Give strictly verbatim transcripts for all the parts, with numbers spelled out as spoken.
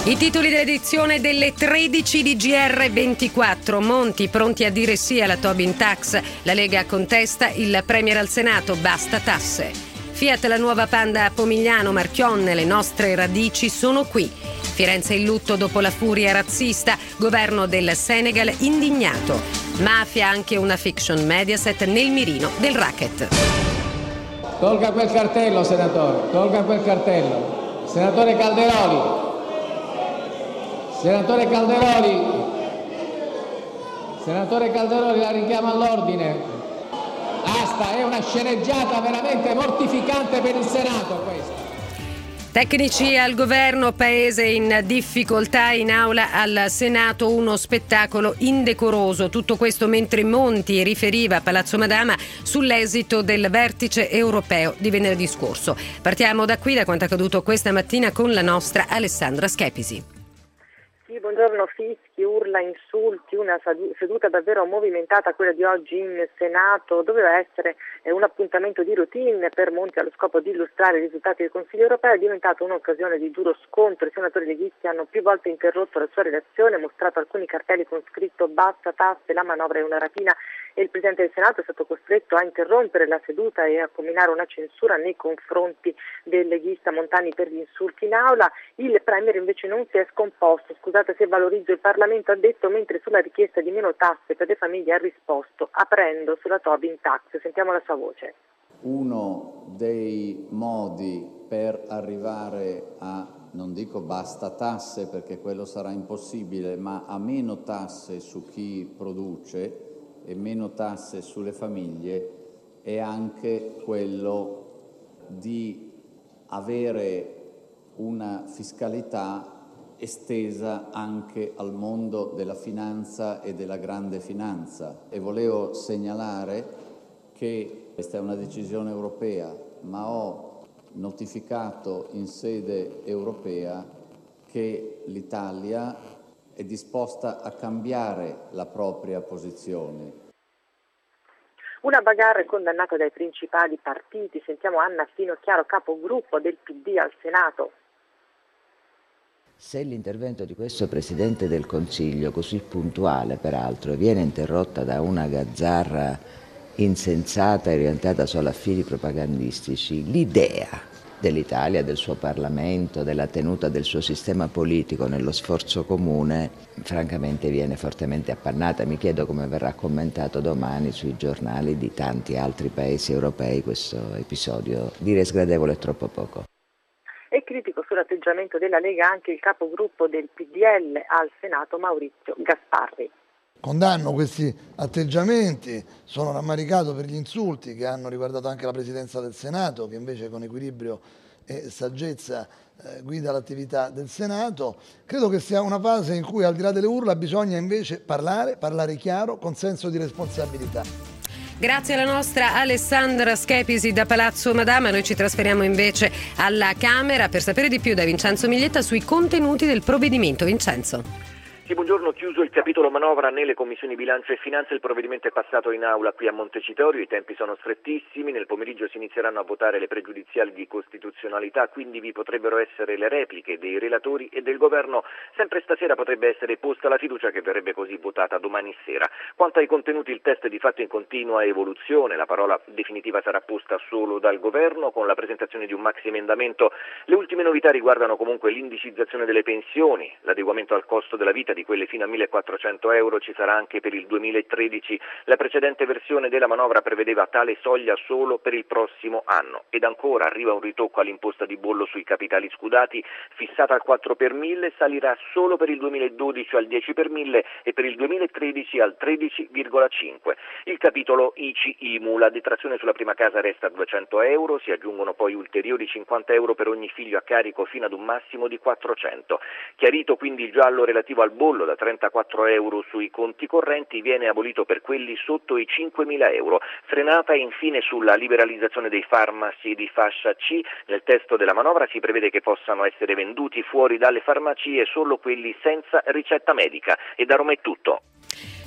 I titoli dell'edizione delle tredici di G R ventiquattro. Monti pronti a dire sì alla Tobin Tax. La Lega contesta, il Premier al Senato, basta tasse. Fiat, la nuova Panda a Pomigliano, Marchionne, le nostre radici sono qui. Firenze in lutto dopo la furia razzista, governo del Senegal indignato. Mafia, anche una fiction, Mediaset nel mirino del racket. Tolga quel cartello, senatore, tolga quel cartello. Senatore Calderoli. Senatore Calderoli, senatore Calderoli, la richiamo all'ordine. Basta, è una sceneggiata veramente mortificante per il Senato questa. Tecnici al governo, paese in difficoltà, in aula al Senato uno spettacolo indecoroso. Tutto questo mentre Monti riferiva a Palazzo Madama sull'esito del vertice europeo di venerdì scorso. Partiamo da qui, da quanto accaduto questa mattina con la nostra Alessandra Schepisi. Sì, buongiorno, fischi, urla, insulti, una seduta davvero movimentata quella di oggi in Senato. Doveva essere un appuntamento di routine per Monti allo scopo di illustrare i risultati del Consiglio europeo, è diventata un'occasione di duro scontro. I senatori leghisti hanno più volte interrotto la sua relazione, mostrato alcuni cartelli con scritto basta tasse, la manovra è una rapina, e il Presidente del Senato è stato costretto a interrompere la seduta e a combinare una censura nei confronti del leghista Montani per gli insulti in aula. Il Premier invece non si è scomposto, scusate se valorizzo il Parlamento, ha detto, mentre sulla richiesta di meno tasse per le famiglie ha risposto aprendo sulla Tobin Tax. Sentiamo la sua voce. Uno dei modi per arrivare a, non dico basta tasse perché quello sarà impossibile, ma a meno tasse su chi produce e meno tasse sulle famiglie è anche quello di avere una fiscalità estesa anche al mondo della finanza e della grande finanza. E volevo segnalare che questa è una decisione europea, ma ho notificato in sede europea che l'Italia è disposta a cambiare la propria posizione. Una bagarre condannata dai principali partiti. Sentiamo Anna Finocchiaro, capogruppo del P D al Senato. Se l'intervento di questo Presidente del Consiglio, così puntuale peraltro, viene interrotta da una gazzarra insensata e orientata solo a fini propagandistici, l'idea dell'Italia, del suo Parlamento, della tenuta del suo sistema politico nello sforzo comune, francamente viene fortemente appannata. Mi chiedo come verrà commentato domani sui giornali di tanti altri paesi europei questo episodio. Dire sgradevole è troppo poco. E critico sull'atteggiamento della Lega anche il capogruppo del P D L al Senato Maurizio Gasparri. Condanno questi atteggiamenti, sono rammaricato per gli insulti che hanno riguardato anche la Presidenza del Senato, che invece con equilibrio e saggezza eh, guida l'attività del Senato. Credo che sia una fase in cui, al di là delle urla, bisogna invece parlare, parlare chiaro, con senso di responsabilità. Grazie alla nostra Alessandra Schepisi da Palazzo Madama. Noi ci trasferiamo invece alla Camera per sapere di più da Vincenzo Miglietta sui contenuti del provvedimento. Vincenzo. Sì, buongiorno. Chiuso il capitolo manovra nelle commissioni bilancio e finanza, il provvedimento è passato in aula qui a Montecitorio, i tempi sono strettissimi, nel pomeriggio si inizieranno a votare le pregiudiziali di costituzionalità, quindi vi potrebbero essere le repliche dei relatori e del governo. Sempre stasera potrebbe essere posta la fiducia, che verrebbe così votata domani sera. Quanto ai contenuti, il testo è di fatto in continua evoluzione, la parola definitiva sarà posta solo dal governo con la presentazione di un maxi emendamento. Le ultime novità riguardano comunque l'indicizzazione delle pensioni, l'adeguamento al costo della vita di quelle fino a millequattrocento euro ci sarà anche per il duemilatredici. La precedente versione della manovra prevedeva tale soglia solo per il prossimo anno. Ed ancora arriva un ritocco all'imposta di bollo sui capitali scudati, fissata al quattro per mille, salirà solo per il duemiladodici al dieci per mille e per il duemilatredici al tredici virgola cinque. Il capitolo I C I M U, la detrazione sulla prima casa resta a duecento euro, si aggiungono poi ulteriori cinquanta euro per ogni figlio a carico fino ad un massimo di quattrocento. Chiarito quindi il giallo relativo al bollo da trentaquattro euro sui conti correnti, viene abolito per quelli sotto i cinquemila euro. Frenata infine sulla liberalizzazione dei farmaci di fascia C, nel testo della manovra si prevede che possano essere venduti fuori dalle farmacie solo quelli senza ricetta medica. E da Roma è tutto.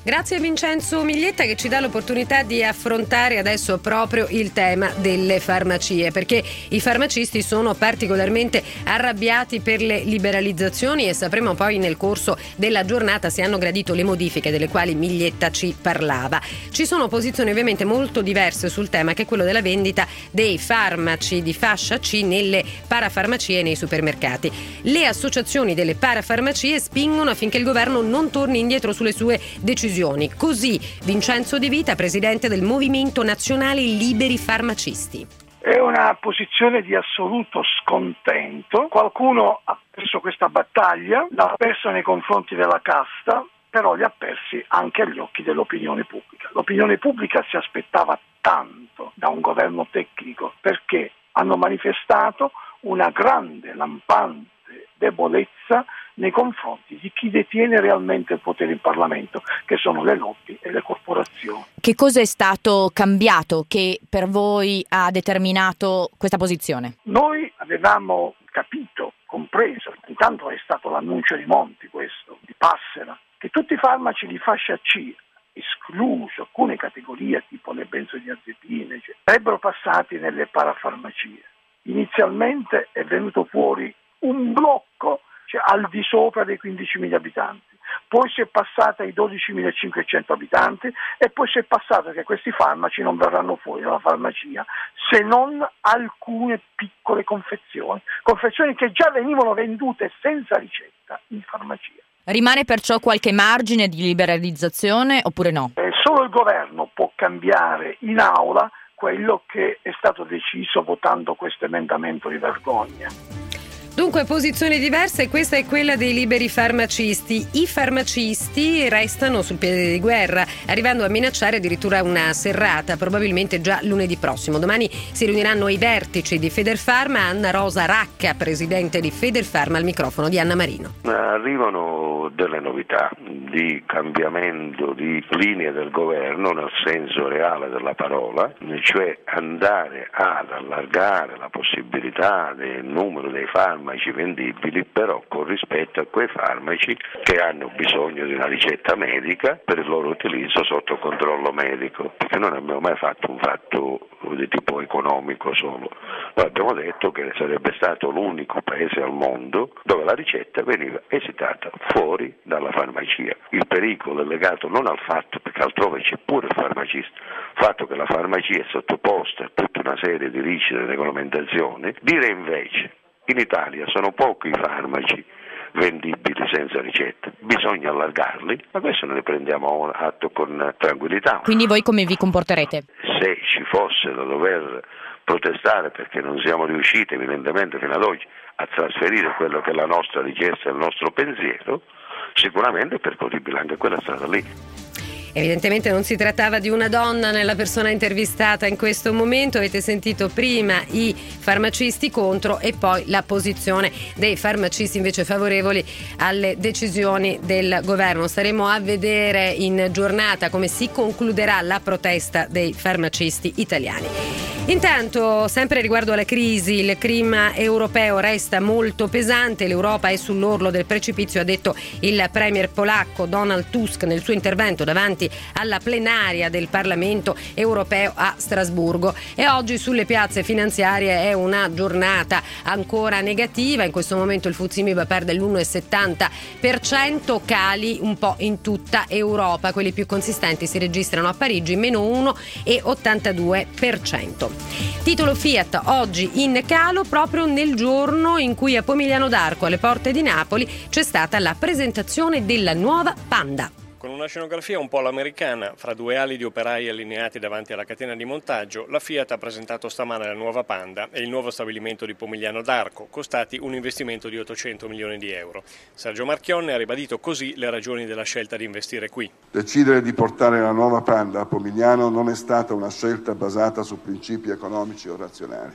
Grazie a Vincenzo Miglietta che ci dà l'opportunità di affrontare adesso proprio il tema delle farmacie, perché i farmacisti sono particolarmente arrabbiati per le liberalizzazioni e sapremo poi nel corso della giornata se hanno gradito le modifiche delle quali Miglietta ci parlava. Ci sono posizioni ovviamente molto diverse sul tema, che è quello della vendita dei farmaci di fascia C nelle parafarmacie e nei supermercati. Le associazioni delle parafarmacie spingono affinché il governo non torni indietro sulle sue decisioni. Così Vincenzo De Vita, presidente del Movimento Nazionale Liberi Farmacisti. È una posizione di assoluto scontento. Qualcuno ha perso questa battaglia, l'ha persa nei confronti della casta, però li ha persi anche agli occhi dell'opinione pubblica. L'opinione pubblica si aspettava tanto da un governo tecnico, perché hanno manifestato una grande, lampante debolezza nei confronti di chi detiene realmente il potere in Parlamento, che sono le lobby e le corporazioni. Che cosa è stato cambiato che per voi ha determinato questa posizione? Noi avevamo capito, compreso, intanto è stato l'annuncio di Monti questo, di Passera, che tutti i farmaci di fascia C, escluso alcune categorie tipo le benzodiazepine, cioè, sarebbero passati nelle parafarmacie. Inizialmente è venuto fuori un blocco, cioè al di sopra dei quindicimila abitanti, poi si è passata ai dodicimilacinquecento abitanti e poi si è passato che questi farmaci non verranno fuori dalla farmacia se non alcune piccole confezioni, confezioni che già venivano vendute senza ricetta in farmacia. Rimane perciò qualche margine di liberalizzazione oppure no? Eh, solo il governo può cambiare in aula quello che è stato deciso votando questo emendamento di vergogna. Dunque, posizioni diverse, questa è quella dei liberi farmacisti. I farmacisti restano sul piede di guerra, arrivando a minacciare addirittura una serrata, probabilmente già lunedì prossimo. Domani si riuniranno i vertici di Federfarma. Anna Rosa Racca, presidente di Federfarma, al microfono di Anna Marino. Arrivano delle novità di cambiamento di linea del governo nel senso reale della parola, cioè andare ad allargare la possibilità del numero dei farmaci vendibili, però con rispetto a quei farmaci che hanno bisogno di una ricetta medica per il loro utilizzo sotto controllo medico, perché noi non abbiamo mai fatto un fatto di tipo economico solo. Noi abbiamo detto che sarebbe stato l'unico paese al mondo dove la ricetta veniva esitata fuori dalla farmacia. Il pericolo è legato non al fatto, perché altrove c'è pure il farmacista, il fatto che la farmacia è sottoposta a tutta una serie di rigide regolamentazioni. Dire invece in Italia sono pochi i farmaci vendibili senza ricetta, bisogna allargarli, ma questo noi ne prendiamo atto con tranquillità. Quindi voi come vi comporterete? Se ci fosse da dover protestare perché non siamo riusciti evidentemente fino ad oggi a trasferire quello che è la nostra richiesta e il nostro pensiero, sicuramente è percorribile anche quella strada lì. Evidentemente non si trattava di una donna nella persona intervistata in questo momento. Avete sentito prima i farmacisti contro e poi la posizione dei farmacisti invece favorevoli alle decisioni del governo. Staremo a vedere in giornata come si concluderà la protesta dei farmacisti italiani. Intanto, sempre riguardo alla crisi, il clima europeo resta molto pesante, l'Europa è sull'orlo del precipizio, ha detto il premier polacco Donald Tusk nel suo intervento davanti alla plenaria del Parlamento europeo a Strasburgo. E oggi sulle piazze finanziarie è una giornata ancora negativa, in questo momento il F T S E M I B perde l'uno virgola settanta per cento, cali un po' in tutta Europa, quelli più consistenti si registrano a Parigi, meno uno virgola ottantadue per cento. Titolo Fiat oggi in calo proprio nel giorno in cui a Pomigliano d'Arco, alle porte di Napoli, c'è stata la presentazione della nuova Panda. Con una scenografia un po' all'americana, fra due ali di operai allineati davanti alla catena di montaggio, la Fiat ha presentato stamane la nuova Panda e il nuovo stabilimento di Pomigliano d'Arco, costati un investimento di ottocento milioni di euro. Sergio Marchionne ha ribadito così le ragioni della scelta di investire qui. Decidere di portare la nuova Panda a Pomigliano non è stata una scelta basata su principi economici o razionali.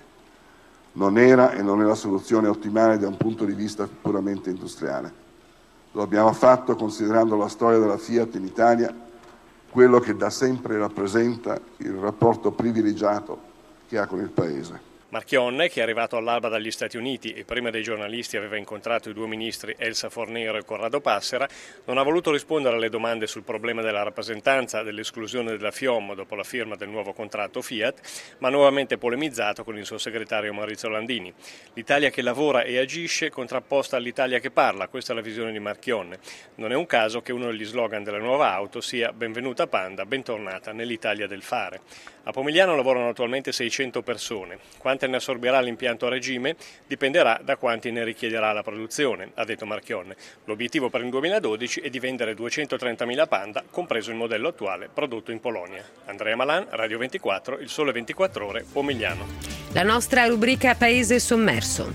Non era e non è la soluzione ottimale da un punto di vista puramente industriale. Lo abbiamo fatto considerando la storia della Fiat in Italia, quello che da sempre rappresenta il rapporto privilegiato che ha con il Paese. Marchionne, che è arrivato all'alba dagli Stati Uniti e prima dei giornalisti aveva incontrato i due ministri Elsa Fornero e Corrado Passera, non ha voluto rispondere alle domande sul problema della rappresentanza dell'esclusione della FIOM dopo la firma del nuovo contratto Fiat, ma ha nuovamente polemizzato con il suo segretario Maurizio Landini. L'Italia che lavora e agisce contrapposta all'Italia che parla, questa è la visione di Marchionne. Non è un caso che uno degli slogan della nuova auto sia "Benvenuta Panda, bentornata nell'Italia del fare". A Pomigliano lavorano attualmente seicento persone. Quante ne assorbirà l'impianto a regime dipenderà da quanti ne richiederà la produzione, ha detto Marchionne. L'obiettivo per il duemiladodici è di vendere duecentotrentamila Panda, compreso il modello attuale prodotto in Polonia. Andrea Malan, Radio ventiquattro, Il Sole ventiquattro Ore, Pomigliano. La nostra rubrica Paese sommerso.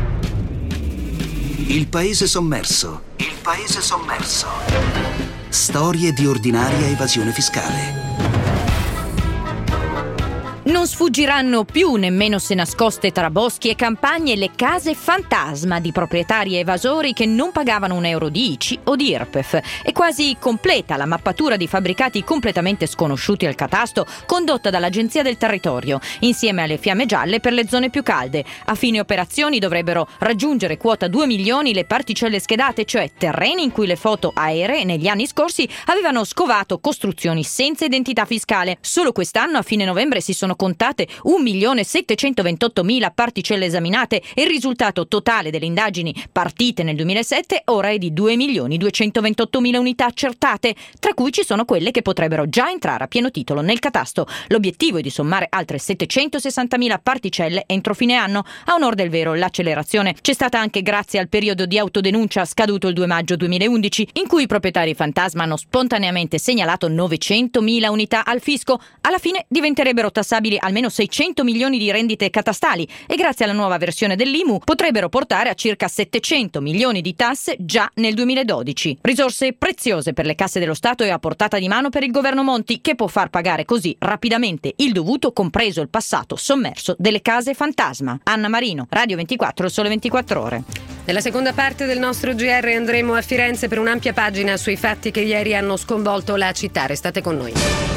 Il paese sommerso. Il paese sommerso. Storie di ordinaria evasione fiscale. Non sfuggiranno più, nemmeno se nascoste tra boschi e campagne, le case fantasma di proprietari evasori che non pagavano un euro di I C I o di I R P E F. È quasi completa la mappatura di fabbricati completamente sconosciuti al catasto, condotta dall'Agenzia del Territorio, insieme alle fiamme gialle per le zone più calde. A fine operazioni dovrebbero raggiungere quota due milioni le particelle schedate, cioè terreni in cui le foto aeree negli anni scorsi avevano scovato costruzioni senza identità fiscale. Solo quest'anno, a fine novembre, si sono contate un milione settecentoventottomila particelle esaminate e il risultato totale delle indagini partite nel duemilasette ora è di due milioni duecentoventottomila unità accertate, tra cui ci sono quelle che potrebbero già entrare a pieno titolo nel catasto. L'obiettivo è di sommare altre settecentosessantamila particelle entro fine anno. A onor del vero, l'accelerazione c'è stata anche grazie al periodo di autodenuncia scaduto il due maggio duemilaundici, in cui i proprietari fantasma hanno spontaneamente segnalato novecentomila unità al fisco. Alla fine diventerebbero tassabili almeno seicento milioni di rendite catastali e grazie alla nuova versione dell'I M U potrebbero portare a circa settecento milioni di tasse già nel duemiladodici. Risorse preziose per le casse dello Stato e a portata di mano per il governo Monti, che può far pagare così rapidamente il dovuto, compreso il passato sommerso delle case fantasma. Anna Marino, Radio ventiquattro, Il Sole ventiquattro Ore. Nella seconda parte del nostro G R andremo a Firenze per un'ampia pagina sui fatti che ieri hanno sconvolto la città. Restate con noi.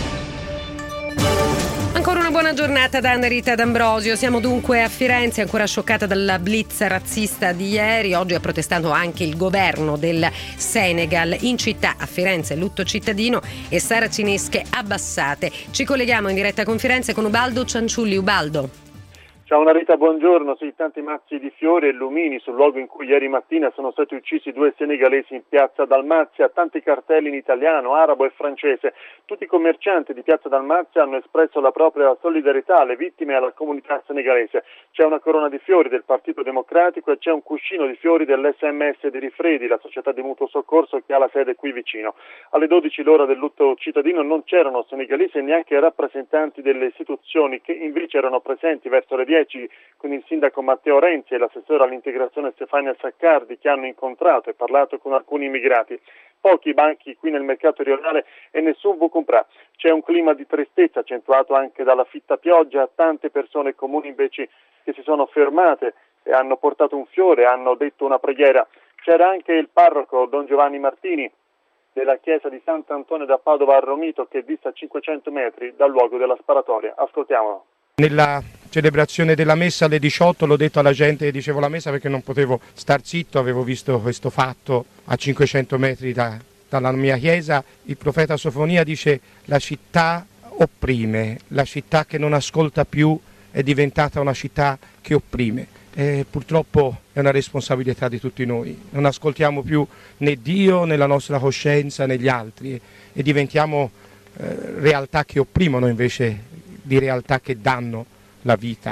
Ancora una buona giornata da Anna Rita D'Ambrosio. Siamo dunque a Firenze, ancora scioccata dalla blitz razzista di ieri. Oggi ha protestato anche il governo del Senegal. In città, a Firenze, lutto cittadino e saracinesche abbassate. Ci colleghiamo in diretta con Firenze con Ubaldo Cianciulli. Ubaldo. Ciao Narita, buongiorno. Sì, tanti mazzi di fiori e lumini sul luogo in cui ieri mattina sono stati uccisi due senegalesi in piazza Dalmazia, tanti cartelli in italiano, arabo e francese. Tutti i commercianti di piazza Dalmazia hanno espresso la propria solidarietà alle vittime e alla comunità senegalese. C'è una corona di fiori del Partito Democratico e c'è un cuscino di fiori dell'S M S di Rifredi, la società di mutuo soccorso che ha la sede qui vicino. Alle dodici l'ora del lutto cittadino non c'erano senegalesi e neanche rappresentanti delle istituzioni, che invece erano presenti verso le dieci con il sindaco Matteo Renzi e l'assessore all'integrazione Stefania Saccardi, che hanno incontrato e parlato con alcuni immigrati. Pochi banchi qui nel mercato rionale e nessun vu comprà. C'è un clima di tristezza accentuato anche dalla fitta pioggia. Tante persone comuni invece che si sono fermate e hanno portato un fiore, hanno detto una preghiera. C'era anche il parroco Don Giovanni Martini della chiesa di Sant'Antonio da Padova a Romito, che dista cinquecento metri dal luogo della sparatoria. Ascoltiamolo. Nella celebrazione della messa alle diciotto l'ho detto alla gente che dicevo la messa perché non potevo star zitto, avevo visto questo fatto a cinquecento metri da, dalla mia chiesa. Il profeta Sofonia dice: la città opprime, la città che non ascolta più è diventata una città che opprime. E purtroppo è una responsabilità di tutti noi, non ascoltiamo più né Dio né la nostra coscienza né gli altri e, e diventiamo eh, realtà che opprimono invece di realtà che danno la vita.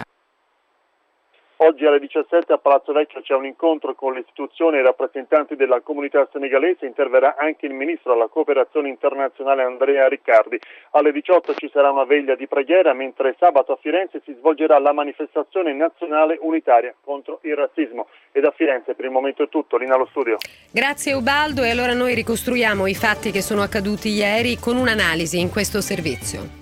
Oggi alle diciassette a Palazzo Vecchio c'è un incontro con le istituzioni e i rappresentanti della comunità senegalese. Interverrà anche il ministro alla cooperazione internazionale Andrea Riccardi. Alle diciotto ci sarà una veglia di preghiera, mentre sabato a Firenze si svolgerà la manifestazione nazionale unitaria contro il razzismo. E da Firenze per il momento è tutto. Lina allo studio. Grazie Ubaldo, e allora noi ricostruiamo i fatti che sono accaduti ieri con un'analisi in questo servizio.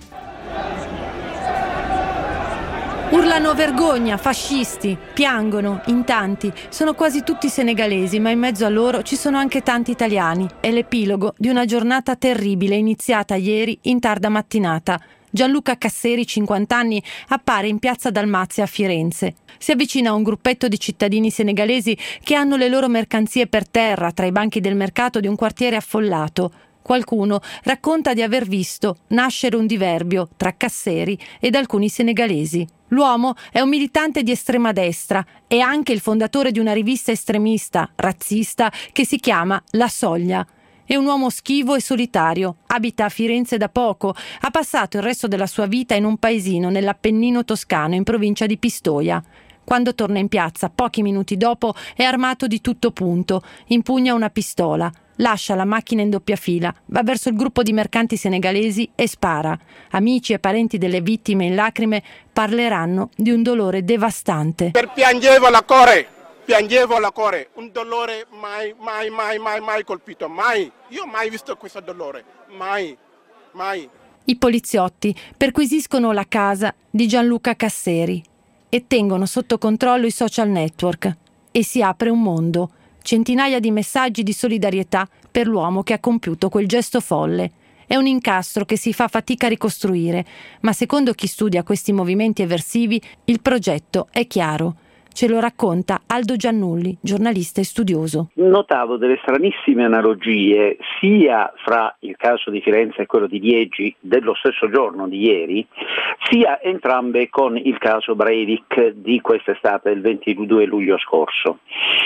Urlano vergogna, fascisti, piangono, in tanti. Sono quasi tutti senegalesi, ma in mezzo a loro ci sono anche tanti italiani. È l'epilogo di una giornata terribile iniziata ieri in tarda mattinata. Gianluca Casseri, cinquanta anni, appare in piazza Dalmazia a Firenze. Si avvicina a un gruppetto di cittadini senegalesi che hanno le loro mercanzie per terra tra i banchi del mercato di un quartiere affollato. Qualcuno racconta di aver visto nascere un diverbio tra Casseri ed alcuni senegalesi. L'uomo è un militante di estrema destra e anche il fondatore di una rivista estremista, razzista, che si chiama La Soglia. È un uomo schivo e solitario, abita a Firenze da poco, ha passato il resto della sua vita in un paesino nell'Appennino toscano in provincia di Pistoia. Quando torna in piazza, pochi minuti dopo, è armato di tutto punto, impugna una pistola, lascia la macchina in doppia fila, va verso il gruppo di mercanti senegalesi e spara. Amici e parenti delle vittime in lacrime parleranno di un dolore devastante. Per piangevo la core, piangevo la core, un dolore mai, mai, mai, mai, mai colpito, mai. Io mai visto questo dolore, mai, mai. I poliziotti perquisiscono la casa di Gianluca Casseri e tengono sotto controllo i social network e si apre un mondo. Centinaia di messaggi di solidarietà per l'uomo che ha compiuto quel gesto folle. È un incastro che si fa fatica a ricostruire, ma secondo chi studia questi movimenti eversivi, il progetto è chiaro. Ce lo racconta Aldo Giannulli, giornalista e studioso. Notavo delle stranissime analogie sia fra il caso di Firenze e quello di Liegi dello stesso giorno di ieri, sia entrambe con il caso Breivik di quest'estate del ventidue luglio scorso.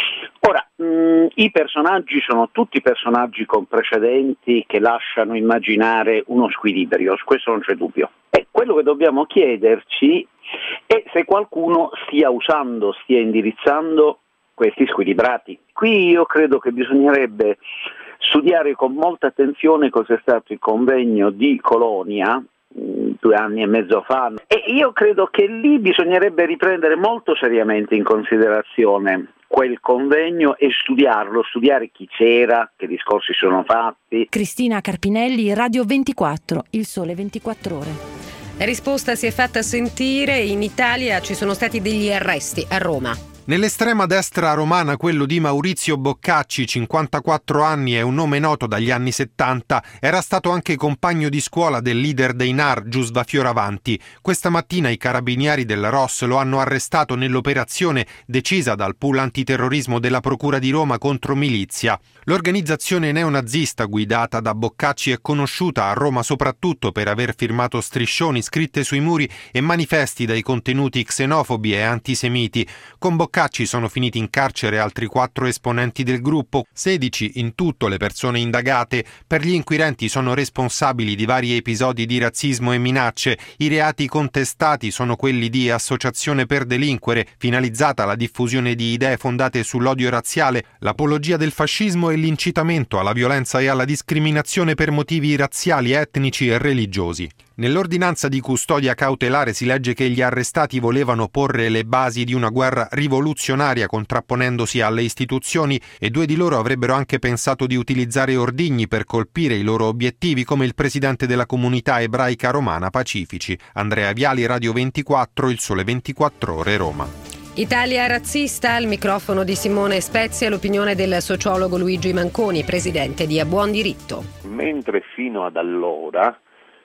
Ora, mh, i personaggi sono tutti personaggi con precedenti che lasciano immaginare uno squilibrio, su questo non c'è dubbio. E quello che dobbiamo chiederci è se qualcuno stia usando, stia indirizzando questi squilibrati. Qui io credo che bisognerebbe studiare con molta attenzione cos'è stato il convegno di Colonia due anni e mezzo fa, e io credo che lì bisognerebbe riprendere molto seriamente in considerazione quel convegno e studiarlo, studiare chi c'era, che discorsi sono fatti. Cristina Carpinelli, Radio ventiquattro, Il Sole ventiquattro Ore. La risposta si è fatta sentire. In Italia ci sono stati degli arresti a Roma. Nell'estrema destra romana quello di Maurizio Boccacci, cinquantaquattro anni, è un nome noto dagli anni settanta, era stato anche compagno di scuola del leader dei N A R, Giusva Fioravanti. Questa mattina i carabinieri del R O S lo hanno arrestato nell'operazione decisa dal pool antiterrorismo della Procura di Roma contro milizia. L'organizzazione neonazista guidata da Boccacci è conosciuta a Roma soprattutto per aver firmato striscioni, scritte sui muri e manifesti dai contenuti xenofobi e antisemiti. Con Boccacci sono finiti in carcere altri quattro esponenti del gruppo, sedici in tutto le persone indagate. Per gli inquirenti sono responsabili di vari episodi di razzismo e minacce. I reati contestati sono quelli di associazione per delinquere, finalizzata alla diffusione di idee fondate sull'odio razziale, l'apologia del fascismo e l'incitamento alla violenza e alla discriminazione per motivi razziali, etnici e religiosi. Nell'ordinanza di custodia cautelare si legge che gli arrestati volevano porre le basi di una guerra rivoluzionaria contrapponendosi alle istituzioni e due di loro avrebbero anche pensato di utilizzare ordigni per colpire i loro obiettivi, come il presidente della comunità ebraica romana Pacifici. Andrea Viali, Radio ventiquattro, Il Sole ventiquattro Ore, Roma. Italia razzista, al microfono di Simone Spezia, l'opinione del sociologo Luigi Manconi, presidente di A Buon Diritto. Mentre fino ad allora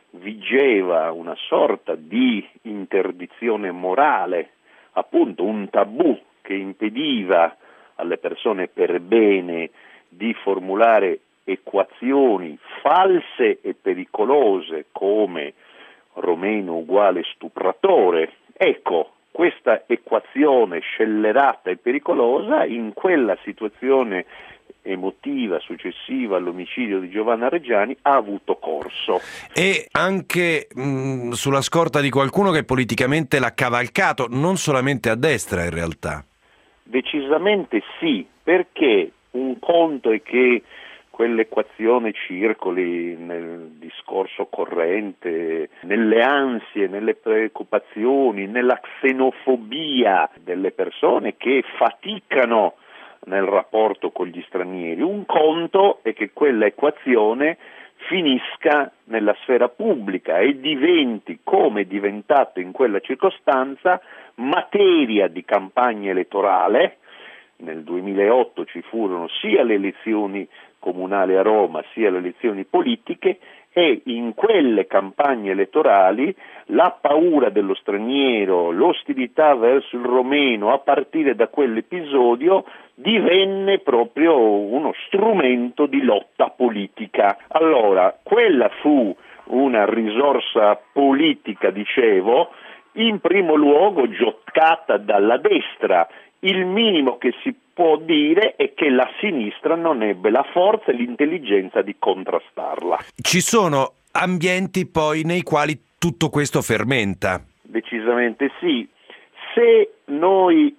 vigeva una sorta di interdizione morale, appunto un tabù che impediva alle persone per bene di formulare equazioni false e pericolose come Romeno uguale stupratore. Ecco, questa equazione scellerata e pericolosa in quella situazione emotiva successiva all'omicidio di Giovanna Reggiani ha avuto corso. E anche mh, sulla scorta di qualcuno che politicamente l'ha cavalcato, non solamente a destra in realtà. Decisamente sì, perché un conto è che quell'equazione circoli nel discorso corrente, nelle ansie, nelle preoccupazioni, nella xenofobia delle persone che faticano nel rapporto con gli stranieri. Un conto è che quella equazione finisca nella sfera pubblica e diventi, come è diventato in quella circostanza, materia di campagna elettorale. Nel duemilaotto ci furono sia le elezioni comunali a Roma sia le elezioni politiche, e in quelle campagne elettorali la paura dello straniero, l'ostilità verso il romeno a partire da quell'episodio divenne proprio uno strumento di lotta politica. Allora, quella fu una risorsa politica, dicevo, in primo luogo giocata dalla destra. Il minimo che si può dire è che la sinistra non ebbe la forza e l'intelligenza di contrastarla. Ci sono ambienti poi nei quali tutto questo fermenta. Decisamente sì. Se noi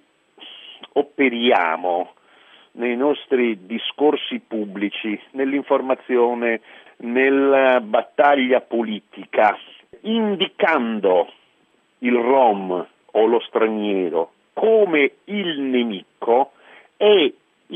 operiamo nei nostri discorsi pubblici, nell'informazione, nella battaglia politica, indicando il rom o lo straniero come il nemico, è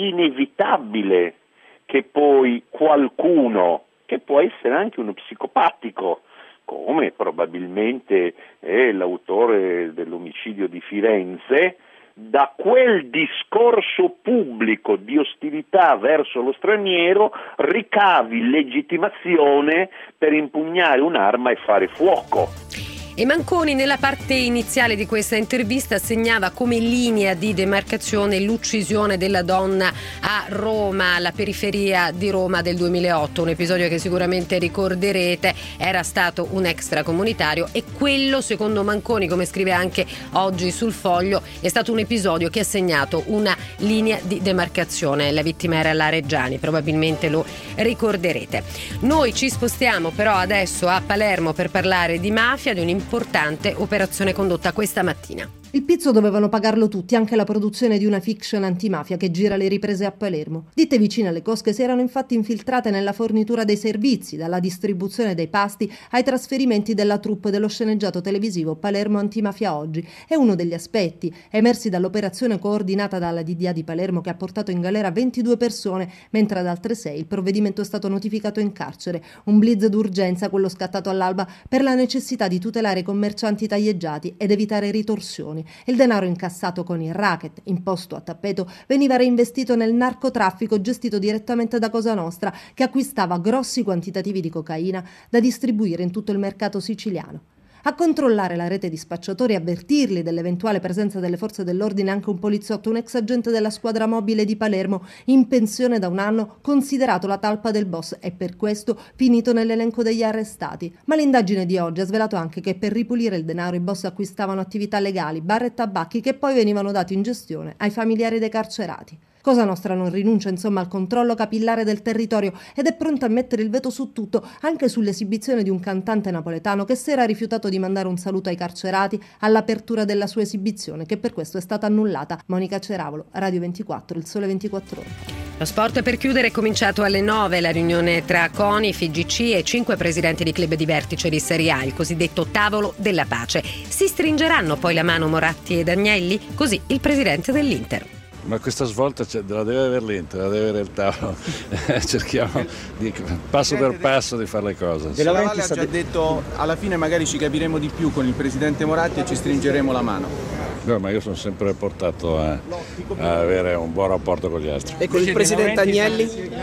inevitabile che poi qualcuno, che può essere anche uno psicopatico, come probabilmente è l'autore dell'omicidio di Firenze, da quel discorso pubblico di ostilità verso lo straniero ricavi legittimazione per impugnare un'arma e fare fuoco. E Manconi nella parte iniziale di questa intervista segnava come linea di demarcazione l'uccisione della donna a Roma, alla periferia di Roma del duemilaotto, un episodio che sicuramente ricorderete. Era stato un extracomunitario e quello, secondo Manconi, come scrive anche oggi sul Foglio, è stato un episodio che ha segnato una linea di demarcazione. La vittima era la Reggiani, probabilmente lo ricorderete. Noi ci spostiamo però adesso a Palermo per parlare di mafia, di un importante operazione condotta questa mattina. Il pizzo dovevano pagarlo tutti, anche la produzione di una fiction antimafia che gira le riprese a Palermo. Ditte vicine alle cosche si erano infatti infiltrate nella fornitura dei servizi, dalla distribuzione dei pasti ai trasferimenti della troupe dello sceneggiato televisivo Palermo Antimafia Oggi. È uno degli aspetti emersi dall'operazione coordinata dalla D D A di Palermo, che ha portato in galera ventidue persone, mentre ad altre sei il provvedimento è stato notificato in carcere. Un blitz d'urgenza, quello scattato all'alba, per la necessità di tutelare i commercianti taglieggiati ed evitare ritorsioni. Il denaro incassato con il racket imposto a tappeto veniva reinvestito nel narcotraffico gestito direttamente da Cosa Nostra, che acquistava grossi quantitativi di cocaina da distribuire in tutto il mercato siciliano. A controllare la rete di spacciatori e avvertirli dell'eventuale presenza delle forze dell'ordine anche un poliziotto, un ex agente della squadra mobile di Palermo, in pensione da un anno, considerato la talpa del boss e per questo finito nell'elenco degli arrestati. Ma l'indagine di oggi ha svelato anche che per ripulire il denaro i boss acquistavano attività legali, bar e tabacchi che poi venivano dati in gestione ai familiari dei carcerati. Cosa Nostra non rinuncia insomma al controllo capillare del territorio ed è pronta a mettere il veto su tutto, anche sull'esibizione di un cantante napoletano che si era rifiutato di mandare un saluto ai carcerati all'apertura della sua esibizione, che per questo è stata annullata. Monica Ceravolo, Radio ventiquattro, Il Sole ventiquattro Ore. Lo sport per chiudere è cominciato alle nove, la riunione tra CONI, F I G C e cinque presidenti di club di vertice di Serie A, il cosiddetto tavolo della pace. Si stringeranno poi la mano Moratti ed Agnelli? Così il presidente dell'Inter. Ma questa svolta la deve avere l'Inter, la deve avere il tavolo. Cerchiamo di, passo per passo di fare le cose. De Laurentiis ha già detto alla fine magari ci capiremo di più con il presidente Moratti e ci stringeremo la mano. No, ma io sono sempre portato a, a avere un buon rapporto con gli altri. E con il presidente Agnelli?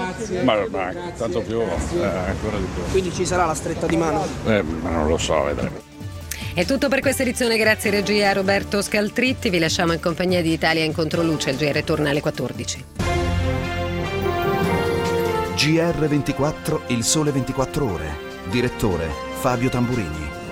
Ma, ma tanto più, eh, ancora di più. Quindi ci sarà la stretta di mano? Eh, ma non lo so, vedremo. È tutto per questa edizione, grazie regia Roberto Scaltritti, vi lasciamo in compagnia di Italia in Controluce, il G R torna alle quattordici. G R ventiquattro, Il Sole ventiquattro Ore, direttore Fabio Tamburini.